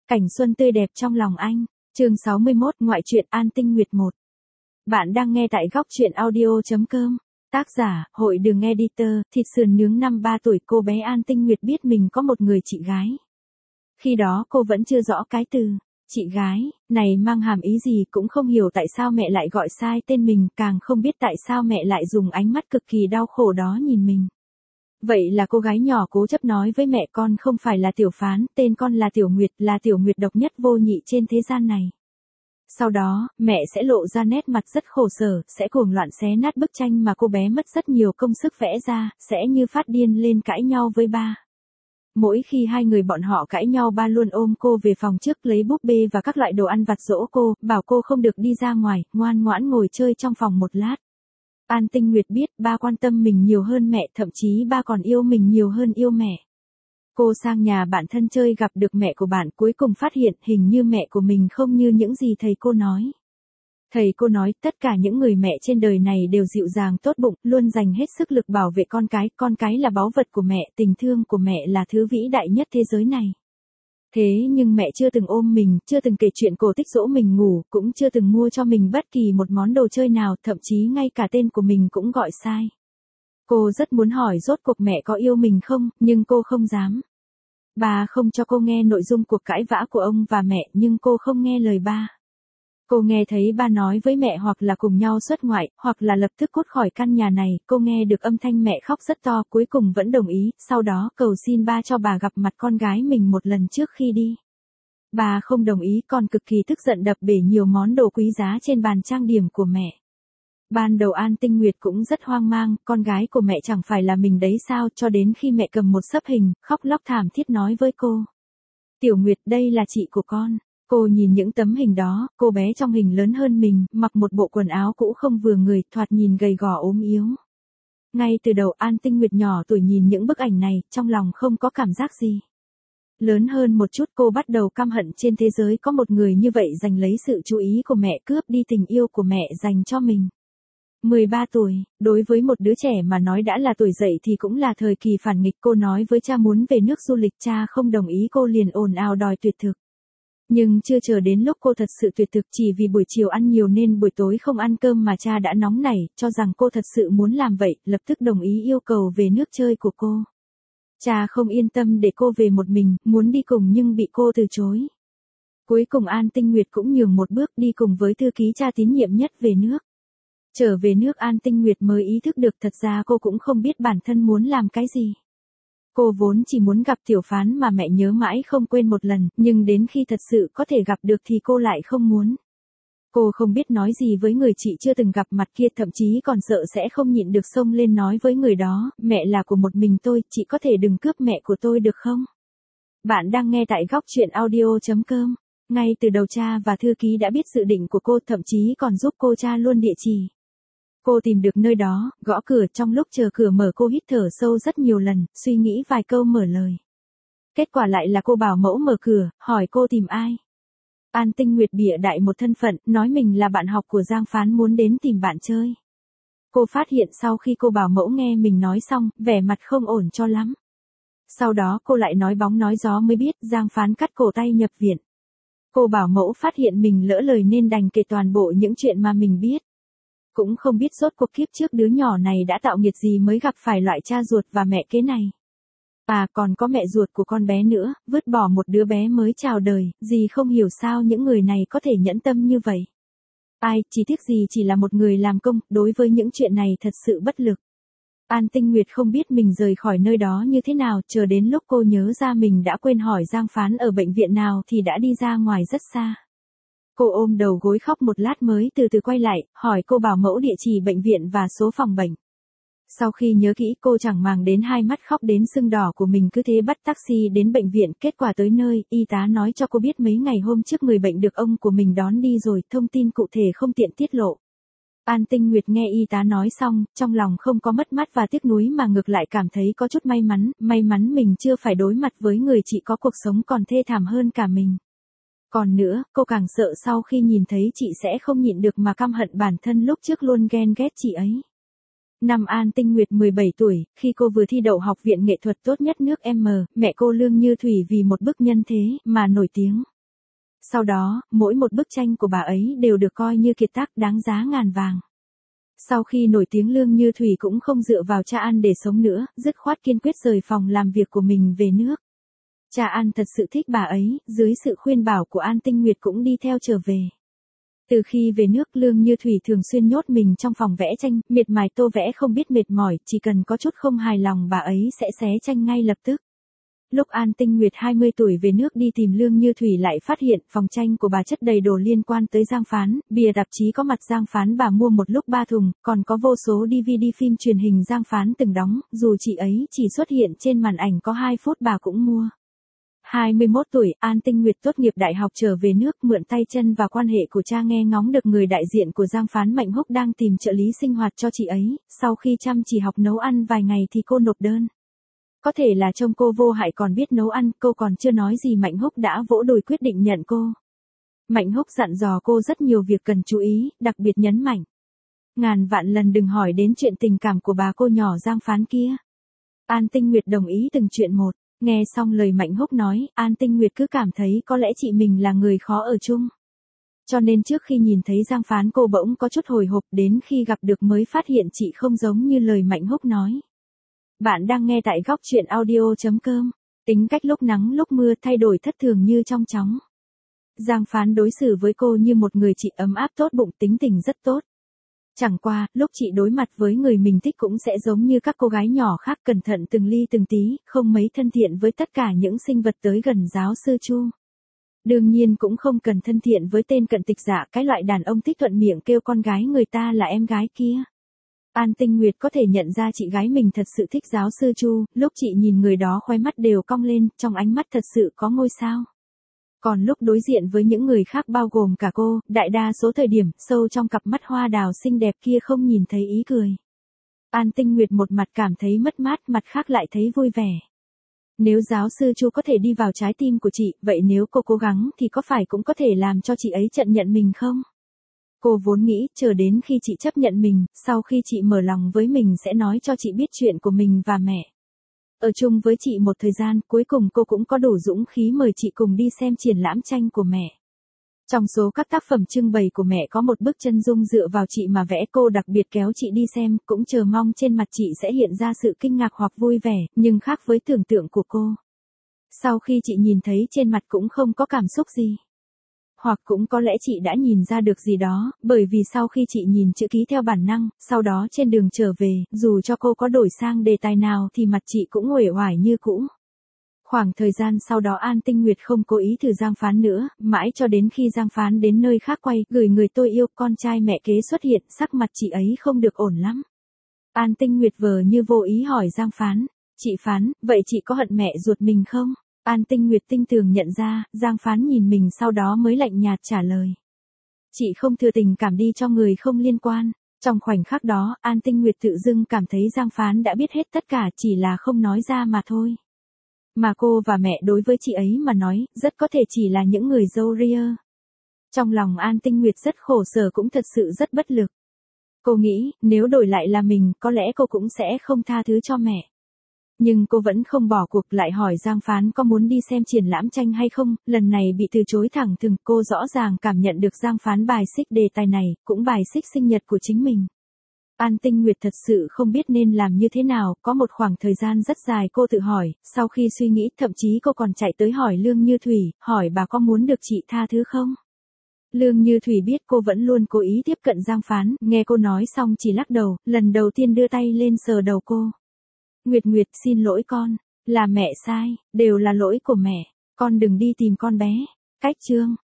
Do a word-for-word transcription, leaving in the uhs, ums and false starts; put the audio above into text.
Cảnh xuân tươi đẹp trong lòng anh. Chương sáu mươi mốt, ngoại truyện An Tinh Nguyệt một. Bạn đang nghe tại góc truyện audio chấm com. Tác giả, Hội Đường Editor. Thịt sườn nướng năm ba tuổi. Cô bé An Tinh Nguyệt biết mình có một người chị gái. Khi đó cô vẫn chưa rõ cái từ chị gái này mang hàm ý gì, cũng không hiểu tại sao mẹ lại gọi sai tên mình, càng không biết tại sao mẹ lại dùng ánh mắt cực kỳ đau khổ đó nhìn mình. Vậy là cô gái nhỏ cố chấp nói với mẹ, con không phải là Tiểu Phán, tên con là Tiểu Nguyệt, là Tiểu Nguyệt độc nhất vô nhị trên thế gian này. Sau đó, mẹ sẽ lộ ra nét mặt rất khổ sở, sẽ cuồng loạn xé nát bức tranh mà cô bé mất rất nhiều công sức vẽ ra, sẽ như phát điên lên cãi nhau với ba. Mỗi khi hai người bọn họ cãi nhau, ba luôn ôm cô về phòng trước, lấy búp bê và các loại đồ ăn vặt dỗ cô, bảo cô không được đi ra ngoài, ngoan ngoãn ngồi chơi trong phòng một lát. An Tinh Nguyệt biết ba quan tâm mình nhiều hơn mẹ, thậm chí ba còn yêu mình nhiều hơn yêu mẹ. Cô sang nhà bạn thân chơi, gặp được mẹ của bạn, cuối cùng phát hiện hình như mẹ của mình không như những gì thầy cô nói. Thầy cô nói tất cả những người mẹ trên đời này đều dịu dàng tốt bụng, luôn dành hết sức lực bảo vệ con cái, con cái là báu vật của mẹ, tình thương của mẹ là thứ vĩ đại nhất thế giới này. Thế nhưng mẹ chưa từng ôm mình, chưa từng kể chuyện cổ tích dỗ mình ngủ, cũng chưa từng mua cho mình bất kỳ một món đồ chơi nào, thậm chí ngay cả tên của mình cũng gọi sai. Cô rất muốn hỏi rốt cuộc mẹ có yêu mình không, nhưng cô không dám. Bà không cho cô nghe nội dung cuộc cãi vã của ông và mẹ, nhưng cô không nghe lời ba. Cô nghe thấy ba nói với mẹ hoặc là cùng nhau xuất ngoại, hoặc là lập tức cút khỏi căn nhà này, cô nghe được âm thanh mẹ khóc rất to, cuối cùng vẫn đồng ý, sau đó cầu xin ba cho bà gặp mặt con gái mình một lần trước khi đi. Bà không đồng ý, còn cực kỳ tức giận đập bể nhiều món đồ quý giá trên bàn trang điểm của mẹ. Ban đầu An Tinh Nguyệt cũng rất hoang mang, con gái của mẹ chẳng phải là mình đấy sao, cho đến khi mẹ cầm một xấp hình, khóc lóc thảm thiết nói với cô. Tiểu Nguyệt, đây là chị của con. Cô nhìn những tấm hình đó, cô bé trong hình lớn hơn mình, mặc một bộ quần áo cũ không vừa người, thoạt nhìn gầy gò ốm yếu. Ngay từ đầu An Tinh Nguyệt nhỏ tuổi nhìn những bức ảnh này, trong lòng không có cảm giác gì. Lớn hơn một chút cô bắt đầu căm hận trên thế giới có một người như vậy giành lấy sự chú ý của mẹ, cướp đi tình yêu của mẹ dành cho mình. mười ba tuổi, đối với một đứa trẻ mà nói đã là tuổi dậy thì cũng là thời kỳ phản nghịch. Cô nói với cha muốn về nước du lịch, cha không đồng ý, cô liền ồn ào đòi tuyệt thực. Nhưng chưa chờ đến lúc cô thật sự tuyệt thực, chỉ vì buổi chiều ăn nhiều nên buổi tối không ăn cơm mà cha đã nóng nảy, cho rằng cô thật sự muốn làm vậy, lập tức đồng ý yêu cầu về nước chơi của cô. Cha không yên tâm để cô về một mình, muốn đi cùng nhưng bị cô từ chối. Cuối cùng An Tinh Nguyệt cũng nhường một bước, đi cùng với thư ký cha tín nhiệm nhất về nước. Trở về nước An Tinh Nguyệt mới ý thức được thật ra cô cũng không biết bản thân muốn làm cái gì. Cô vốn chỉ muốn gặp Tiểu Phán mà mẹ nhớ mãi không quên một lần, nhưng đến khi thật sự có thể gặp được thì cô lại không muốn. Cô không biết nói gì với người chị chưa từng gặp mặt kia, thậm chí còn sợ sẽ không nhịn được xông lên nói với người đó, mẹ là của một mình tôi, chị có thể đừng cướp mẹ của tôi được không? Bạn đang nghe tại góc truyện audio chấm com. Ngay từ đầu cha và thư ký đã biết dự định của cô, thậm chí còn giúp cô tra luôn địa chỉ. Cô tìm được nơi đó, gõ cửa, trong lúc chờ cửa mở cô hít thở sâu rất nhiều lần, suy nghĩ vài câu mở lời. Kết quả lại là cô bảo mẫu mở cửa, hỏi cô tìm ai. An Tinh Nguyệt bịa đại một thân phận, nói mình là bạn học của Giang Phán muốn đến tìm bạn chơi. Cô phát hiện sau khi cô bảo mẫu nghe mình nói xong, vẻ mặt không ổn cho lắm. Sau đó cô lại nói bóng nói gió mới biết Giang Phán cắt cổ tay nhập viện. Cô bảo mẫu phát hiện mình lỡ lời nên đành kể toàn bộ những chuyện mà mình biết. Cũng không biết rốt cuộc kiếp trước đứa nhỏ này đã tạo nghiệt gì mới gặp phải loại cha ruột và mẹ kế này. À còn có mẹ ruột của con bé nữa, vứt bỏ một đứa bé mới chào đời, dì không hiểu sao những người này có thể nhẫn tâm như vậy. Ai, chỉ tiếc gì chỉ là một người làm công, đối với những chuyện này thật sự bất lực. An Tinh Nguyệt không biết mình rời khỏi nơi đó như thế nào, chờ đến lúc cô nhớ ra mình đã quên hỏi Giang Phán ở bệnh viện nào thì đã đi ra ngoài rất xa. Cô ôm đầu gối khóc một lát mới từ từ quay lại, hỏi cô bảo mẫu địa chỉ bệnh viện và số phòng bệnh. Sau khi nhớ kỹ cô chẳng màng đến hai mắt khóc đến sưng đỏ của mình, cứ thế bắt taxi đến bệnh viện. Kết quả tới nơi, y tá nói cho cô biết mấy ngày hôm trước người bệnh được ông của mình đón đi rồi, thông tin cụ thể không tiện tiết lộ. An Tinh Nguyệt nghe y tá nói xong, trong lòng không có mất mát và tiếc nuối mà ngược lại cảm thấy có chút may mắn, may mắn mình chưa phải đối mặt với người chị có cuộc sống còn thê thảm hơn cả mình. Còn nữa, cô càng sợ sau khi nhìn thấy chị sẽ không nhịn được mà căm hận bản thân lúc trước luôn ghen ghét chị ấy. Năm An Tinh Nguyệt mười bảy tuổi, khi cô vừa thi đậu học viện nghệ thuật tốt nhất nước M, mẹ cô Lương Như Thủy vì một bức Nhân Thế mà nổi tiếng. Sau đó, mỗi một bức tranh của bà ấy đều được coi như kiệt tác đáng giá ngàn vàng. Sau khi nổi tiếng Lương Như Thủy cũng không dựa vào Cha An để sống nữa, dứt khoát kiên quyết rời phòng làm việc của mình về nước. Cha An thật sự thích bà ấy, dưới sự khuyên bảo của An Tinh Nguyệt cũng đi theo trở về. Từ khi về nước, Lương Như Thủy thường xuyên nhốt mình trong phòng vẽ tranh, miệt mài tô vẽ không biết mệt mỏi, chỉ cần có chút không hài lòng bà ấy sẽ xé tranh ngay lập tức. Lúc An Tinh Nguyệt hai mươi tuổi về nước đi tìm Lương Như Thủy lại phát hiện phòng tranh của bà chất đầy đồ liên quan tới Giang Phán, bìa tạp chí có mặt Giang Phán bà mua một lúc ba thùng, còn có vô số đê vê đê phim truyền hình Giang Phán từng đóng, dù chị ấy chỉ xuất hiện trên màn ảnh có hai phút bà cũng mua. hai mươi mốt tuổi, An Tinh Nguyệt tốt nghiệp đại học trở về nước, mượn tay chân và quan hệ của cha nghe ngóng được người đại diện của Giang Phán Mạnh Húc đang tìm trợ lý sinh hoạt cho chị ấy, sau khi chăm chỉ học nấu ăn vài ngày thì cô nộp đơn. Có thể là trông cô vô hại còn biết nấu ăn, cô còn chưa nói gì Mạnh Húc đã vỗ đùi quyết định nhận cô. Mạnh Húc dặn dò cô rất nhiều việc cần chú ý, đặc biệt nhấn mạnh. Ngàn vạn lần đừng hỏi đến chuyện tình cảm của bà cô nhỏ Giang Phán kia. An Tinh Nguyệt đồng ý từng chuyện một. Nghe xong lời Mạnh Húc nói, An Tinh Nguyệt cứ cảm thấy có lẽ chị mình là người khó ở chung. Cho nên trước khi nhìn thấy Giang Phán cô bỗng có chút hồi hộp, đến khi gặp được mới phát hiện chị không giống như lời Mạnh Húc nói. Bạn đang nghe tại góc truyện audio chấm com. Tính cách lúc nắng lúc mưa thay đổi thất thường như trong chóng. Giang Phán đối xử với cô như một người chị ấm áp tốt bụng, tính tình rất tốt. Chẳng qua, lúc chị đối mặt với người mình thích cũng sẽ giống như các cô gái nhỏ khác, cẩn thận từng ly từng tí, không mấy thân thiện với tất cả những sinh vật tới gần giáo sư Chu. Đương nhiên cũng không cần thân thiện với tên cận tịch dạ, cái loại đàn ông thích thuận miệng kêu con gái người ta là em gái kia. An Tinh Nguyệt có thể nhận ra chị gái mình thật sự thích giáo sư Chu, lúc chị nhìn người đó khóe mắt đều cong lên, trong ánh mắt thật sự có ngôi sao. Còn lúc đối diện với những người khác bao gồm cả cô, đại đa số thời điểm, sâu trong cặp mắt hoa đào xinh đẹp kia không nhìn thấy ý cười. An Tinh Nguyệt một mặt cảm thấy mất mát, mặt khác lại thấy vui vẻ. Nếu giáo sư Chu có thể đi vào trái tim của chị, vậy nếu cô cố gắng thì có phải cũng có thể làm cho chị ấy nhận nhận mình không? Cô vốn nghĩ, chờ đến khi chị chấp nhận mình, sau khi chị mở lòng với mình sẽ nói cho chị biết chuyện của mình và mẹ. Ở chung với chị một thời gian, cuối cùng cô cũng có đủ dũng khí mời chị cùng đi xem triển lãm tranh của mẹ. Trong số các tác phẩm trưng bày của mẹ có một bức chân dung dựa vào chị mà vẽ, cô đặc biệt kéo chị đi xem, cũng chờ mong trên mặt chị sẽ hiện ra sự kinh ngạc hoặc vui vẻ, nhưng khác với tưởng tượng của cô. Sau khi chị nhìn thấy trên mặt cũng không có cảm xúc gì. Hoặc cũng có lẽ chị đã nhìn ra được gì đó, bởi vì sau khi chị nhìn chữ ký theo bản năng, sau đó trên đường trở về, dù cho cô có đổi sang đề tài nào thì mặt chị cũng uể oải như cũ. Khoảng thời gian sau đó An Tinh Nguyệt không cố ý thử Giang Phán nữa, mãi cho đến khi Giang Phán đến nơi khác quay, gửi người tôi yêu, con trai mẹ kế xuất hiện, sắc mặt chị ấy không được ổn lắm. An Tinh Nguyệt vờ như vô ý hỏi Giang Phán, chị Phán, vậy chị có hận mẹ ruột mình không? An Tinh Nguyệt tinh tường nhận ra, Giang Phán nhìn mình sau đó mới lạnh nhạt trả lời. Chị không thừa tình cảm đi cho người không liên quan. Trong khoảnh khắc đó, An Tinh Nguyệt tự dưng cảm thấy Giang Phán đã biết hết tất cả, chỉ là không nói ra mà thôi. Mà cô và mẹ đối với chị ấy mà nói, rất có thể chỉ là những người dâu ria. Trong lòng An Tinh Nguyệt rất khổ sở, cũng thật sự rất bất lực. Cô nghĩ, nếu đổi lại là mình, có lẽ cô cũng sẽ không tha thứ cho mẹ. Nhưng cô vẫn không bỏ cuộc, lại hỏi Giang Phán có muốn đi xem triển lãm tranh hay không, lần này bị từ chối thẳng thừng, cô rõ ràng cảm nhận được Giang Phán bài xích đề tài này, cũng bài xích sinh nhật của chính mình. An Tinh Nguyệt thật sự không biết nên làm như thế nào, có một khoảng thời gian rất dài cô tự hỏi, sau khi suy nghĩ thậm chí cô còn chạy tới hỏi Lương Như Thủy, hỏi bà có muốn được chị tha thứ không? Lương Như Thủy biết cô vẫn luôn cố ý tiếp cận Giang Phán, nghe cô nói xong chỉ lắc đầu, lần đầu tiên đưa tay lên sờ đầu cô. Nguyệt Nguyệt, xin lỗi con, là mẹ sai, đều là lỗi của mẹ, con đừng đi tìm con bé. Cách chương